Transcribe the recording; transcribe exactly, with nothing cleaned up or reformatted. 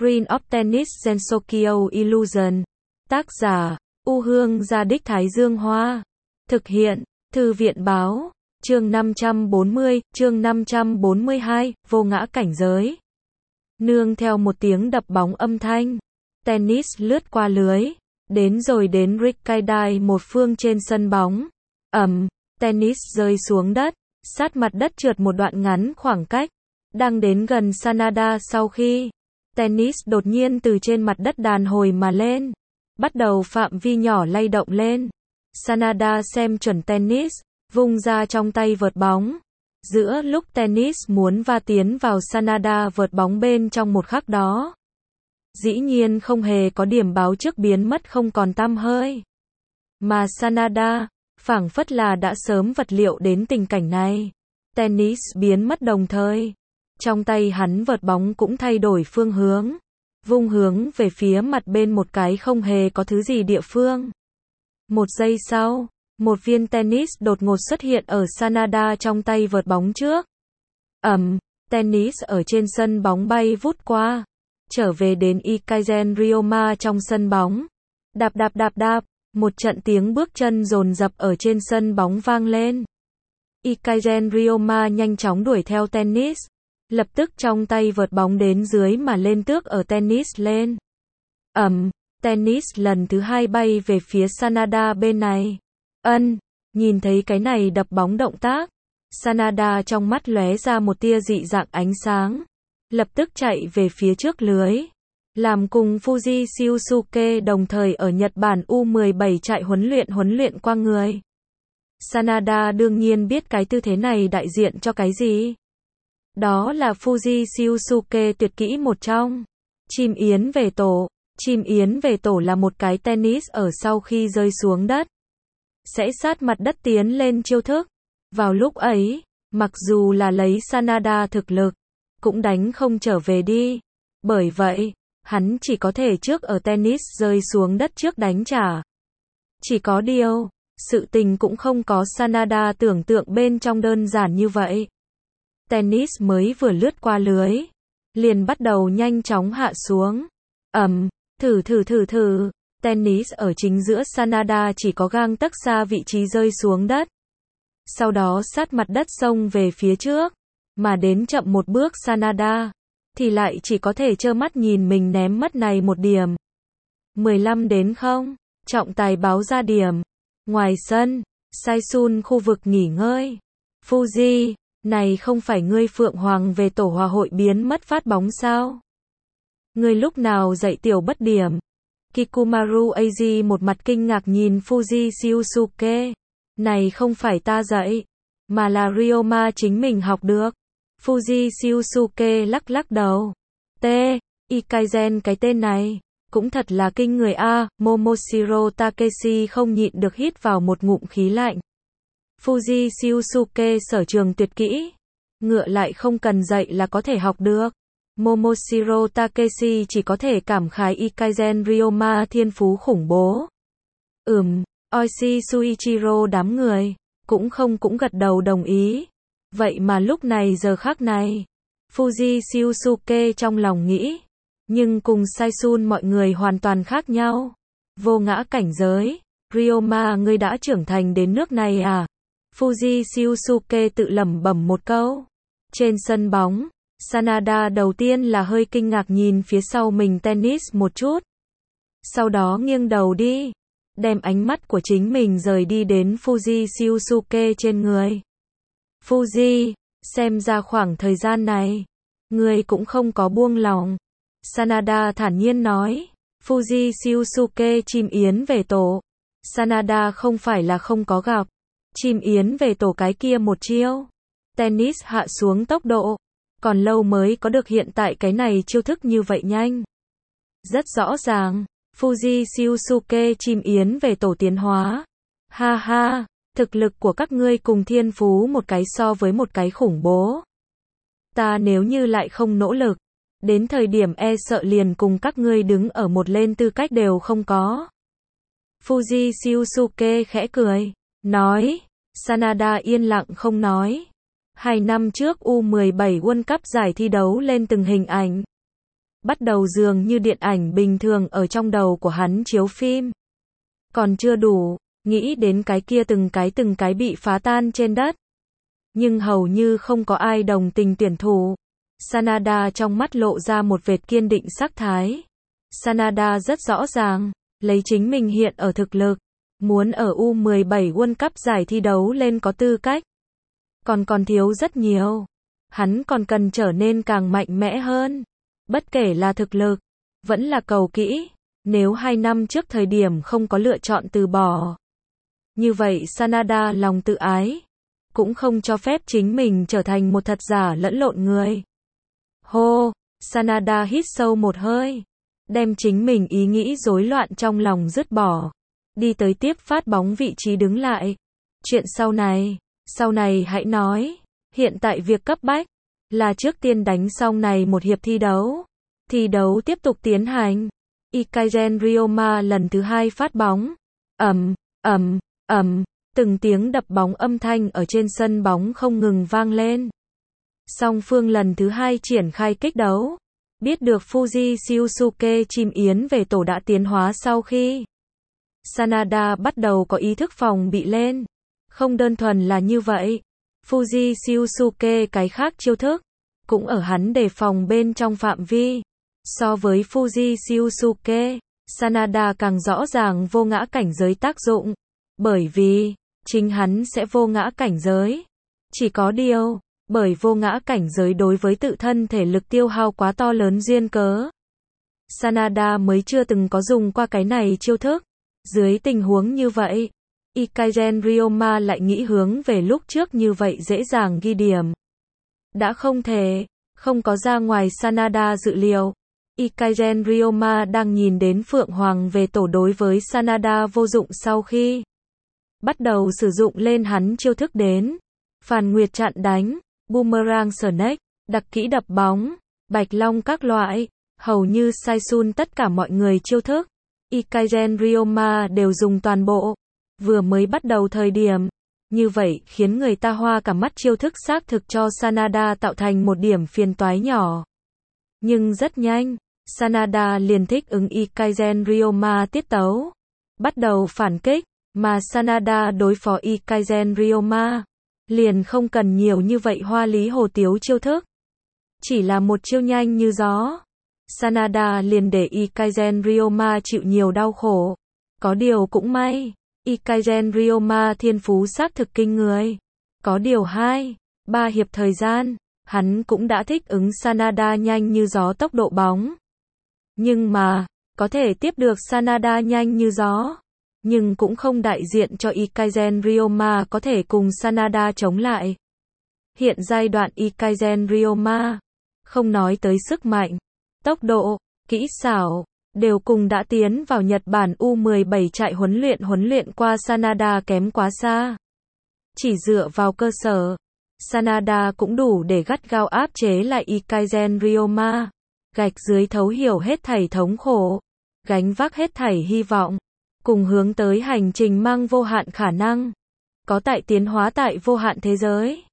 Green of Tennis Gensokyo Illusion. Tác giả, U Hương Gia Đích Thái Dương Hoa. Thực hiện, Thư viện Báo. Chương năm trăm bốn mươi, chương năm trăm bốn mươi hai, vô ngã cảnh giới. Nương theo một tiếng đập bóng âm thanh, tennis lướt qua lưới, đến rồi đến Rickaidai một phương trên sân bóng. Ầm, tennis rơi xuống đất, sát mặt đất trượt một đoạn ngắn khoảng cách, đang đến gần Sanada sau khi tennis đột nhiên từ trên mặt đất đàn hồi mà lên, bắt đầu phạm vi nhỏ lay động lên. Sanada xem chuẩn tennis, vung ra trong tay vợt bóng. Giữa lúc tennis muốn va tiến vào Sanada vợt bóng bên trong một khắc đó, dĩ nhiên không hề có điểm báo trước biến mất không còn tăm hơi. Mà Sanada, phảng phất là đã sớm vật liệu đến tình cảnh này. Tennis biến mất đồng thời, trong tay hắn vợt bóng cũng thay đổi phương hướng, vung hướng về phía mặt bên một cái không hề có thứ gì địa phương. Một giây sau, một viên tennis đột ngột xuất hiện ở Sanada trong tay vợt bóng trước. Ầm, tennis ở trên sân bóng bay vút qua, trở về đến Ikaisen Ryoma trong sân bóng. Đạp đạp đạp đạp, một trận tiếng bước chân dồn dập ở trên sân bóng vang lên. Ikaisen Ryoma nhanh chóng đuổi theo tennis, lập tức trong tay vợt bóng đến dưới mà lên tước ở tennis lên. Ầm, tennis lần thứ hai bay về phía Sanada bên này. Ân, nhìn thấy cái này đập bóng động tác, Sanada trong mắt lóe ra một tia dị dạng ánh sáng, lập tức chạy về phía trước lưới, làm cùng Fuji Shiosuke đồng thời ở Nhật Bản U mười bảy chạy huấn luyện huấn luyện qua người. Sanada đương nhiên biết cái tư thế này đại diện cho cái gì. Đó là Fuji Shiosuke tuyệt kỹ một trong. Chim yến về tổ. Chim yến về tổ là một cái tennis ở sau khi rơi xuống đất, sẽ sát mặt đất tiến lên chiêu thức. Vào lúc ấy, mặc dù là lấy Sanada thực lực, cũng đánh không trở về đi. Bởi vậy, hắn chỉ có thể trước ở tennis rơi xuống đất trước đánh trả. Chỉ có điều, sự tình cũng không có Sanada tưởng tượng bên trong đơn giản như vậy. Tennis mới vừa lướt qua lưới, liền bắt đầu nhanh chóng hạ xuống. Ầm, thử thử thử thử, tennis ở chính giữa Sanada chỉ có gang tấc xa vị trí rơi xuống đất. Sau đó sát mặt đất xông về phía trước, mà đến chậm một bước Sanada, thì lại chỉ có thể trơ mắt nhìn mình ném mất này một điểm. mười lăm đến không, trọng tài báo ra điểm. Ngoài sân, Saisun khu vực nghỉ ngơi. Fuji, này không phải ngươi Phượng Hoàng về tổ hòa hội biến mất phát bóng sao? Ngươi lúc nào dạy tiểu bất điểm? Kikumaru Eiji một mặt kinh ngạc nhìn Fuji Shiosuke. Này không phải ta dạy, mà là Ryoma chính mình học được. Fuji Shiosuke lắc lắc đầu. T. Ikaisen cái tên này, cũng thật là kinh người a. Momoshiro Takeshi không nhịn được hít vào một ngụm khí lạnh. Fuji Shiosuke sở trường tuyệt kỹ, ngựa lại không cần dạy là có thể học được. Momoshiro Takeshi chỉ có thể cảm khái Ikaisen Ryoma thiên phú khủng bố. Ừm, Oishi Suichiro đám người, cũng không cũng gật đầu đồng ý. Vậy mà lúc này giờ khắc này, Fuji Shiosuke trong lòng nghĩ, nhưng cùng Saisun mọi người hoàn toàn khác nhau. Vô ngã cảnh giới, Ryoma ngươi đã trưởng thành đến nước này à? Fuji Shiosuke tự lẩm bẩm một câu. Trên sân bóng, Sanada đầu tiên là hơi kinh ngạc nhìn phía sau mình tennis một chút. Sau đó nghiêng đầu đi, đem ánh mắt của chính mình rời đi đến Fuji Shiosuke trên người. Fuji, xem ra khoảng thời gian này, người cũng không có buông lòng. Sanada thản nhiên nói. Fuji Shiosuke chim yến về tổ. Sanada không phải là không có gặp. Chim yến về tổ cái kia một chiêu. Tennis hạ xuống tốc độ. Còn lâu mới có được hiện tại cái này chiêu thức như vậy nhanh. Rất rõ ràng, Fuji Shiosuke chim yến về tổ tiến hóa. Ha ha, thực lực của các ngươi cùng thiên phú một cái so với một cái khủng bố. Ta nếu như lại không nỗ lực, đến thời điểm e sợ liền cùng các ngươi đứng ở một lên tư cách đều không có. Fuji Shiosuke khẽ cười, nói. Sanada yên lặng không nói. Hai năm trước U mười bảy World Cup giải thi đấu lên từng hình ảnh. bắt đầu dường như điện ảnh bình thường ở trong đầu của hắn chiếu phim. Còn chưa đủ, nghĩ đến cái kia từng cái từng cái bị phá tan trên đất. Nhưng hầu như không có ai đồng tình tuyển thủ. Sanada trong mắt lộ ra một vệt kiên định sắc thái. Sanada rất rõ ràng, lấy chính mình hiện ở thực lực, muốn ở U mười bảy World Cup giải thi đấu lên có tư cách. Còn còn thiếu rất nhiều. Hắn còn cần trở nên càng mạnh mẽ hơn. Bất kể là thực lực, vẫn là cầu kỹ. Nếu hai năm trước thời điểm không có lựa chọn từ bỏ. Như vậy Sanada lòng tự ái, cũng không cho phép chính mình trở thành một thật giả lẫn lộn người. Hô, Sanada hít sâu một hơi, đem chính mình ý nghĩ rối loạn trong lòng dứt bỏ, đi tới tiếp phát bóng vị trí đứng lại. Chuyện sau này, sau này hãy nói, hiện tại việc cấp bách là trước tiên đánh xong này một hiệp thi đấu. Thi đấu tiếp tục tiến hành. Ikaisen Ryoma lần thứ hai phát bóng. Ầm, ầm, ầm, từng tiếng đập bóng âm thanh ở trên sân bóng không ngừng vang lên. Song phương lần thứ hai triển khai kích đấu. Biết được Fuji Shiosuke chim yến về tổ đã tiến hóa sau khi Sanada bắt đầu có ý thức phòng bị lên. Không đơn thuần là như vậy. Fuji Shiosuke cái khác chiêu thức cũng ở hắn đề phòng bên trong phạm vi. So với Fuji Shiosuke, Sanada càng rõ ràng vô ngã cảnh giới tác dụng. Bởi vì, chính hắn sẽ vô ngã cảnh giới. Chỉ có điều, bởi vô ngã cảnh giới đối với tự thân thể lực tiêu hao quá to lớn duyên cớ. Sanada mới chưa từng có dùng qua cái này chiêu thức. Dưới tình huống như vậy, Ikaisen Ryoma lại nghĩ hướng về lúc trước như vậy dễ dàng ghi điểm. Đã không thể, không có ra ngoài Sanada dự liệu. Ikaisen Ryoma đang nhìn đến Phượng Hoàng về tổ đối với Sanada vô dụng sau khi bắt đầu sử dụng lên hắn chiêu thức đến. Phàn Nguyệt chặn đánh, Boomerang Snake, đặc kỹ đập bóng, Bạch Long các loại, hầu như Saisun tất cả mọi người chiêu thức. Ikaisen Ryoma đều dùng toàn bộ. Vừa mới bắt đầu thời điểm, như vậy khiến người ta hoa cả mắt chiêu thức xác thực cho Sanada tạo thành một điểm phiền toái nhỏ. Nhưng rất nhanh, Sanada liền thích ứng Ikaisen Ryoma tiết tấu. Bắt đầu phản kích, mà Sanada đối phó Ikaisen Ryoma. Liền không cần nhiều như vậy hoa lý hồ tiếu chiêu thức. Chỉ là một chiêu nhanh như gió. Sanada liền để Ikaisen Ryoma chịu nhiều đau khổ. Có điều cũng may, Ikaisen Ryoma thiên phú xác thực kinh người. Có điều hai, ba hiệp thời gian, hắn cũng đã thích ứng Sanada nhanh như gió tốc độ bóng. Nhưng mà, có thể tiếp được Sanada nhanh như gió. Nhưng cũng không đại diện cho Ikaisen Ryoma có thể cùng Sanada chống lại. Hiện giai đoạn Ikaisen Ryoma, không nói tới sức mạnh, tốc độ, kỹ xảo, đều cùng đã tiến vào Nhật Bản U mười bảy trại huấn luyện huấn luyện qua Sanada kém quá xa. Chỉ dựa vào cơ sở, Sanada cũng đủ để gắt gao áp chế lại Ikaisen Ryoma. Gạch dưới thấu hiểu hết thảy thống khổ, gánh vác hết thảy hy vọng, cùng hướng tới hành trình mang vô hạn khả năng. Có tại tiến hóa tại vô hạn thế giới.